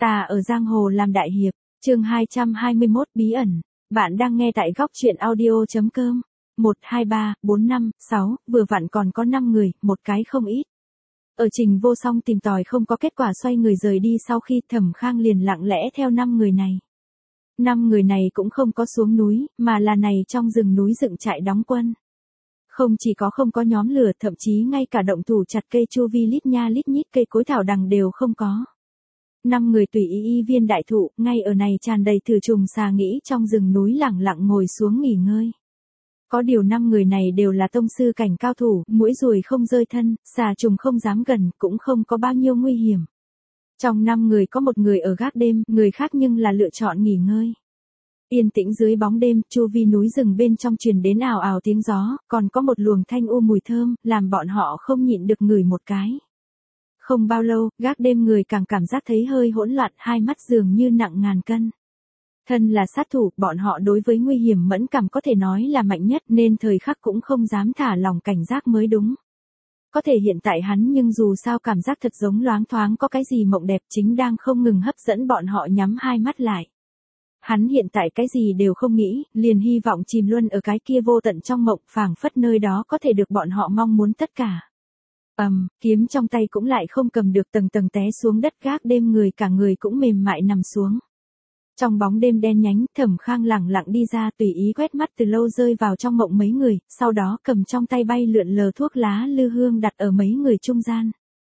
Ta ở giang hồ làm đại hiệp, chương 221 bí ẩn. Bạn đang nghe tại góc truyện audio.com. 1, 2, 3, 4, 5, 6, vừa vặn còn có 5 người, một cái không ít. Ở Trình Vô Song tìm tòi không có kết quả xoay người rời đi sau khi Thẩm Khang liền lặng lẽ theo 5 người này. 5 người này cũng không có xuống núi, mà là này trong rừng núi dựng trại đóng quân. Không chỉ có không có nhóm lửa, thậm chí ngay cả động thủ chặt cây chu vi lít nha lít nhít cây cối thảo đằng đều không có. 5 người tùy ý y viên đại thụ, ngay ở này tràn đầy thử trùng xà nghĩ trong rừng núi lặng lặng ngồi xuống nghỉ ngơi. Có điều 5 người này đều là tông sư cảnh cao thủ, muỗi ruồi không rơi thân, xà trùng không dám gần, cũng không có bao nhiêu nguy hiểm. Trong 5 người có một người ở gác đêm, người khác nhưng là lựa chọn nghỉ ngơi. Yên tĩnh dưới bóng đêm, chu vi núi rừng bên trong truyền đến ào ào tiếng gió, còn có một luồng thanh u mùi thơm, làm bọn họ không nhịn được ngửi một cái. Không bao lâu, gác đêm người càng cảm giác thấy hơi hỗn loạn, hai mắt dường như nặng ngàn cân. Thân là sát thủ, bọn họ đối với nguy hiểm mẫn cảm có thể nói là mạnh nhất nên thời khắc cũng không dám thả lòng cảnh giác mới đúng. Có thể hiện tại hắn nhưng dù sao cảm giác thật giống loáng thoáng có cái gì mộng đẹp chính đang không ngừng hấp dẫn bọn họ nhắm hai mắt lại. Hắn hiện tại cái gì đều không nghĩ, liền hy vọng chìm luôn ở cái kia vô tận trong mộng, phảng phất nơi đó có thể được bọn họ mong muốn tất cả. Kiếm trong tay cũng lại không cầm được, tầng tầng té xuống đất, gác đêm người cả người cũng mềm mại nằm xuống. Trong bóng đêm đen nhánh, Thẩm Khang lẳng lặng đi ra, tùy ý quét mắt từ lâu rơi vào trong mộng mấy người, sau đó cầm trong tay bay lượn lờ thuốc lá lư hương đặt ở mấy người trung gian.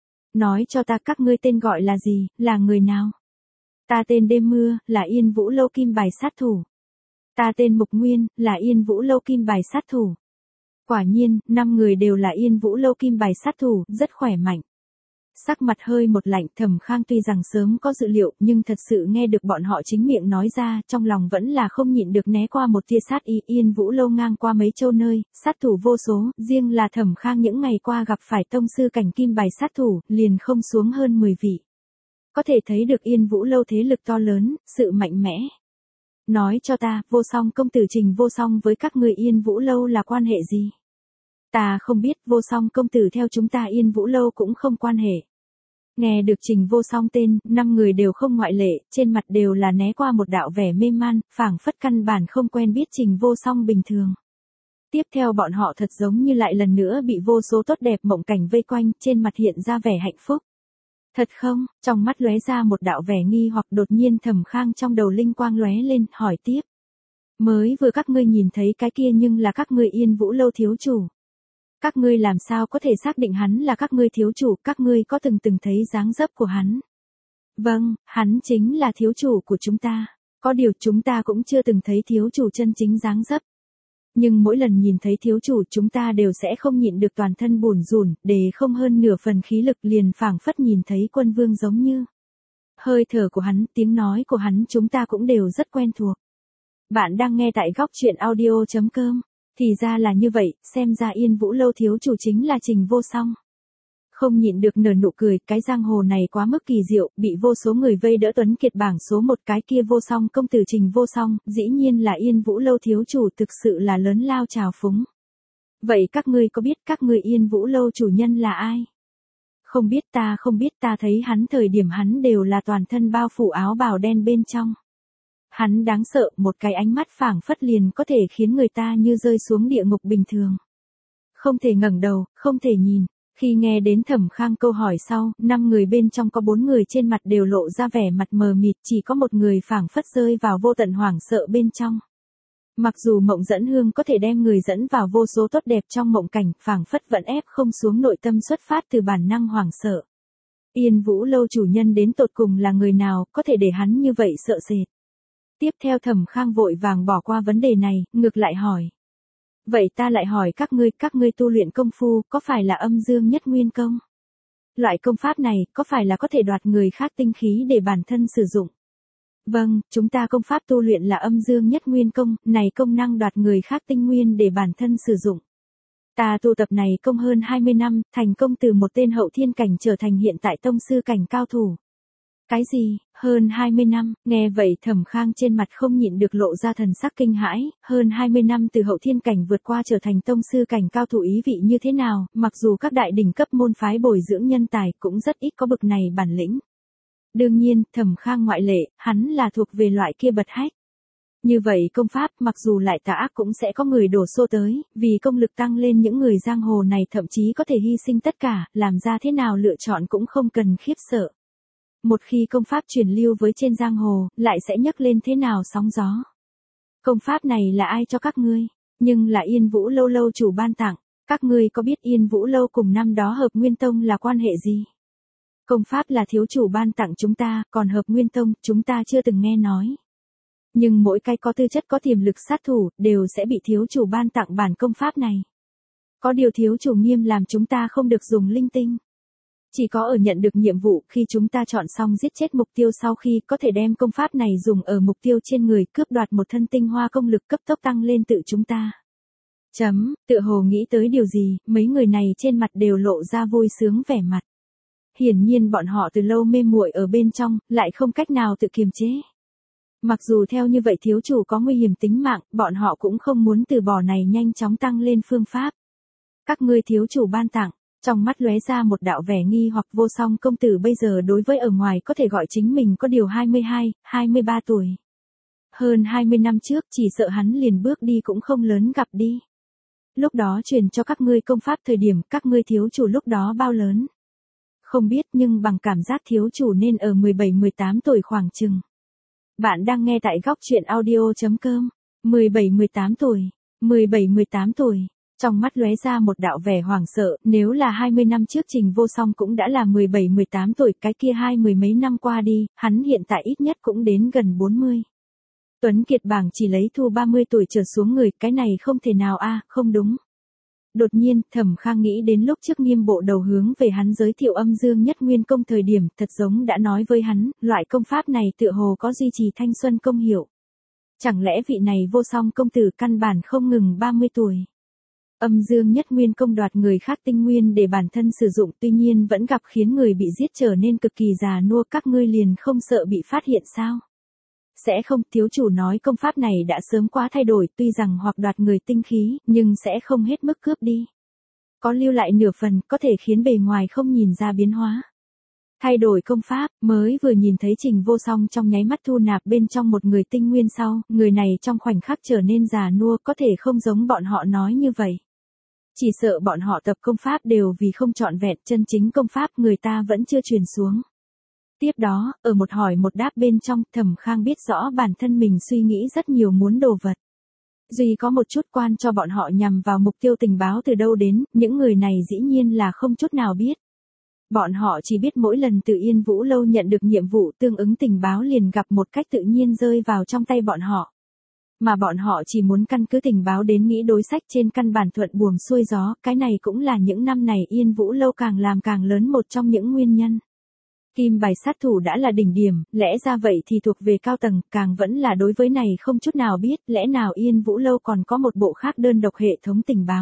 Nói cho ta các ngươi tên gọi là gì, là người nào? Ta tên Đêm Mưa, là Yên Vũ Lâu kim bài sát thủ. Ta tên Mục Nguyên, là Yên Vũ Lâu kim bài sát thủ. Quả nhiên, 5 người đều là Yên Vũ Lâu kim bài sát thủ, rất khỏe mạnh. Sắc mặt hơi một lạnh, Thẩm Khang tuy rằng sớm có dự liệu, nhưng thật sự nghe được bọn họ chính miệng nói ra, trong lòng vẫn là không nhịn được né qua một tia sát ý. Yên Vũ Lâu ngang qua mấy châu nơi, sát thủ vô số, riêng là Thẩm Khang những ngày qua gặp phải tông sư cảnh kim bài sát thủ, liền không xuống hơn 10 vị. Có thể thấy được Yên Vũ Lâu thế lực to lớn, sự mạnh mẽ. Nói cho ta, Vô Song công tử Trình Vô Song với các người Yên Vũ Lâu là quan hệ gì? Ta không biết, Vô Song công tử theo chúng ta Yên Vũ Lâu cũng không quan hệ. Nghe được Trình Vô Song tên, 5 người đều không ngoại lệ, trên mặt đều là né qua một đạo vẻ mê man, phảng phất căn bản không quen biết Trình Vô Song bình thường. Tiếp theo bọn họ thật giống như lại lần nữa bị vô số tốt đẹp mộng cảnh vây quanh, trên mặt hiện ra vẻ hạnh phúc. Thật không? Trong mắt lóe ra một đạo vẻ nghi hoặc, đột nhiên Thẩm Khang trong đầu linh quang lóe lên, hỏi tiếp. Mới vừa các ngươi nhìn thấy cái kia nhưng là các ngươi Yên Vũ Lâu thiếu chủ. Các ngươi làm sao có thể xác định hắn là các ngươi thiếu chủ, các ngươi có từng thấy dáng dấp của hắn? Vâng, hắn chính là thiếu chủ của chúng ta. Có điều chúng ta cũng chưa từng thấy thiếu chủ chân chính dáng dấp. Nhưng mỗi lần nhìn thấy thiếu chủ chúng ta đều sẽ không nhịn được toàn thân bủn rủn, để không hơn nửa phần khí lực, liền phảng phất nhìn thấy quân vương giống như. Hơi thở của hắn, tiếng nói của hắn chúng ta cũng đều rất quen thuộc. Bạn đang nghe tại góc truyện audio.com. Thì ra là như vậy, xem ra Yên Vũ Lâu thiếu chủ chính là Trình Vô Song. Không nhịn được nở nụ cười, cái giang hồ này quá mức kỳ diệu, bị vô số người vây đỡ tuấn kiệt bảng số 1 cái kia Vô Song công tử Trình Vô Song, dĩ nhiên là Yên Vũ Lâu thiếu chủ, thực sự là lớn lao trào phúng. Vậy các ngươi có biết các ngươi Yên Vũ Lâu chủ nhân là ai? Không biết, ta thấy hắn thời điểm hắn đều là toàn thân bao phủ áo bào đen bên trong. Hắn đáng sợ, một cái ánh mắt phảng phất liền có thể khiến người ta như rơi xuống địa ngục bình thường. Không thể ngẩng đầu, không thể nhìn. Khi nghe đến Thẩm Khang câu hỏi sau, 5 người bên trong có 4 người trên mặt đều lộ ra vẻ mặt mờ mịt, chỉ có một người phảng phất rơi vào vô tận hoảng sợ bên trong. Mặc dù mộng dẫn hương có thể đem người dẫn vào vô số tốt đẹp trong mộng cảnh, phảng phất vẫn ép không xuống nội tâm xuất phát từ bản năng hoảng sợ. Yên Vũ Lâu chủ nhân đến tột cùng là người nào, có thể để hắn như vậy sợ sệt? Tiếp theo Thẩm Khang vội vàng bỏ qua vấn đề này, ngược lại hỏi. Vậy ta lại hỏi các ngươi tu luyện công phu, có phải là Âm Dương Nhất Nguyên Công? Loại công pháp này, có phải là có thể đoạt người khác tinh khí để bản thân sử dụng? Vâng, chúng ta công pháp tu luyện là Âm Dương Nhất Nguyên Công, này công năng đoạt người khác tinh nguyên để bản thân sử dụng. Ta tu tập này công hơn 20 năm, thành công từ một tên hậu thiên cảnh trở thành hiện tại tông sư cảnh cao thủ. Cái gì, hơn 20 năm, nghe vậy Thẩm Khang trên mặt không nhịn được lộ ra thần sắc kinh hãi, hơn 20 năm từ hậu thiên cảnh vượt qua trở thành tông sư cảnh cao thủ ý vị như thế nào, mặc dù các đại đỉnh cấp môn phái bồi dưỡng nhân tài cũng rất ít có bực này bản lĩnh. Đương nhiên, Thẩm Khang ngoại lệ, hắn là thuộc về loại kia bật hách. Như vậy công pháp mặc dù lại tà ác cũng sẽ có người đổ xô tới, vì công lực tăng lên những người giang hồ này thậm chí có thể hy sinh tất cả, làm ra thế nào lựa chọn cũng không cần khiếp sợ. Một khi công pháp truyền lưu với trên giang hồ, lại sẽ nhấc lên thế nào sóng gió. Công pháp này là ai cho các ngươi? Nhưng là Yên Vũ Lâu lâu chủ ban tặng, các ngươi có biết Yên Vũ Lâu cùng năm đó Hợp Nguyên Tông là quan hệ gì? Công pháp là thiếu chủ ban tặng chúng ta, còn Hợp Nguyên Tông, chúng ta chưa từng nghe nói. Nhưng mỗi cái có tư chất có tiềm lực sát thủ, đều sẽ bị thiếu chủ ban tặng bản công pháp này. Có điều thiếu chủ nghiêm làm chúng ta không được dùng linh tinh. Chỉ có ở nhận được nhiệm vụ khi chúng ta chọn xong giết chết mục tiêu sau khi có thể đem công pháp này dùng ở mục tiêu trên người cướp đoạt một thân tinh hoa công lực cấp tốc tăng lên tự chúng ta. Tựa hồ nghĩ tới điều gì, mấy người này trên mặt đều lộ ra vui sướng vẻ mặt. Hiển nhiên bọn họ từ lâu mê muội ở bên trong, lại không cách nào tự kiềm chế. Mặc dù theo như vậy thiếu chủ có nguy hiểm tính mạng, bọn họ cũng không muốn từ bỏ này nhanh chóng tăng lên phương pháp. Các ngươi thiếu chủ ban tặng, trong mắt lóe ra một đạo vẻ nghi hoặc Vô Song công tử bây giờ đối với ở ngoài có thể gọi chính mình có điều 22, 23 tuổi. Hơn 20 năm trước chỉ sợ hắn liền bước đi cũng không lớn gặp đi. Lúc đó truyền cho các ngươi công pháp thời điểm các ngươi thiếu chủ lúc đó bao lớn? Không biết nhưng bằng cảm giác thiếu chủ nên ở 17-18 tuổi khoảng chừng. Bạn đang nghe tại góc chuyện audio.com. 17-18 tuổi. 17-18 tuổi. Trong mắt lóe ra một đạo vẻ hoảng sợ, nếu là 20 năm trước Trình Vô Song cũng đã là 17-18 tuổi, cái kia 20 mấy năm qua đi, hắn hiện tại ít nhất cũng đến gần 40. Tuấn Kiệt bảng chỉ lấy thu 30 tuổi trở xuống người, cái này không thể nào không đúng. Đột nhiên, Thẩm Khang nghĩ đến lúc trước Nghiêm bộ đầu hướng về hắn giới thiệu Âm Dương Nhất Nguyên công thời điểm, thật giống đã nói với hắn, loại công pháp này tựa hồ có duy trì thanh xuân công hiệu. Chẳng lẽ vị này Vô Song công tử căn bản không ngừng 30 tuổi? Âm Dương Nhất Nguyên công đoạt người khác tinh nguyên để bản thân sử dụng, tuy nhiên vẫn gặp khiến người bị giết trở nên cực kỳ già nua, các ngươi liền không sợ bị phát hiện sao? Sẽ không, thiếu chủ nói công pháp này đã sớm quá thay đổi, tuy rằng hoặc đoạt người tinh khí, nhưng sẽ không hết mức cướp đi. Có lưu lại nửa phần, có thể khiến bề ngoài không nhìn ra biến hóa. Thay đổi công pháp, mới vừa nhìn thấy Trình Vô Song trong nháy mắt thu nạp bên trong một người tinh nguyên sau, người này trong khoảnh khắc trở nên già nua, có thể không giống bọn họ nói như vậy. Chỉ sợ bọn họ tập công pháp đều vì không trọn vẹn, chân chính công pháp người ta vẫn chưa truyền xuống. Tiếp đó, ở một hỏi một đáp bên trong, Thẩm Khang biết rõ bản thân mình suy nghĩ rất nhiều muốn đồ vật. Duy có một chút quan cho bọn họ nhằm vào mục tiêu tình báo từ đâu đến, những người này dĩ nhiên là không chút nào biết. Bọn họ chỉ biết mỗi lần từ Yên Vũ Lâu nhận được nhiệm vụ tương ứng tình báo liền gặp một cách tự nhiên rơi vào trong tay bọn họ. Mà bọn họ chỉ muốn căn cứ tình báo đến nghĩ đối sách trên căn bản thuận buồm xuôi gió, cái này cũng là những năm này Yên Vũ Lâu càng làm càng lớn một trong những nguyên nhân. Kim bài sát thủ đã là đỉnh điểm, lẽ ra vậy thì thuộc về cao tầng, càng vẫn là đối với này không chút nào biết, lẽ nào Yên Vũ Lâu còn có một bộ khác đơn độc hệ thống tình báo.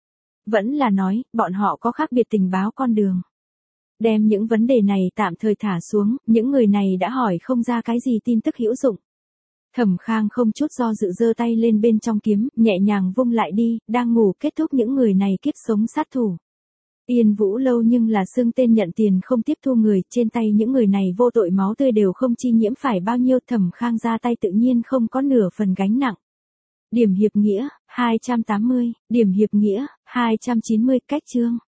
Vẫn là nói, bọn họ có khác biệt tình báo con đường. Đem những vấn đề này tạm thời thả xuống, những người này đã hỏi không ra cái gì tin tức hữu dụng. Thẩm Khang không chút do dự giơ tay lên bên trong kiếm, nhẹ nhàng vung lại đi, đang ngủ kết thúc những người này kiếp sống sát thủ. Yên Vũ Lâu nhưng là xưng tên nhận tiền không tiếp thu người, trên tay những người này vô tội máu tươi đều không chi nhiễm phải bao nhiêu, Thẩm Khang ra tay tự nhiên không có nửa phần gánh nặng. Điểm hiệp nghĩa, 280, điểm hiệp nghĩa, 290, cách chương.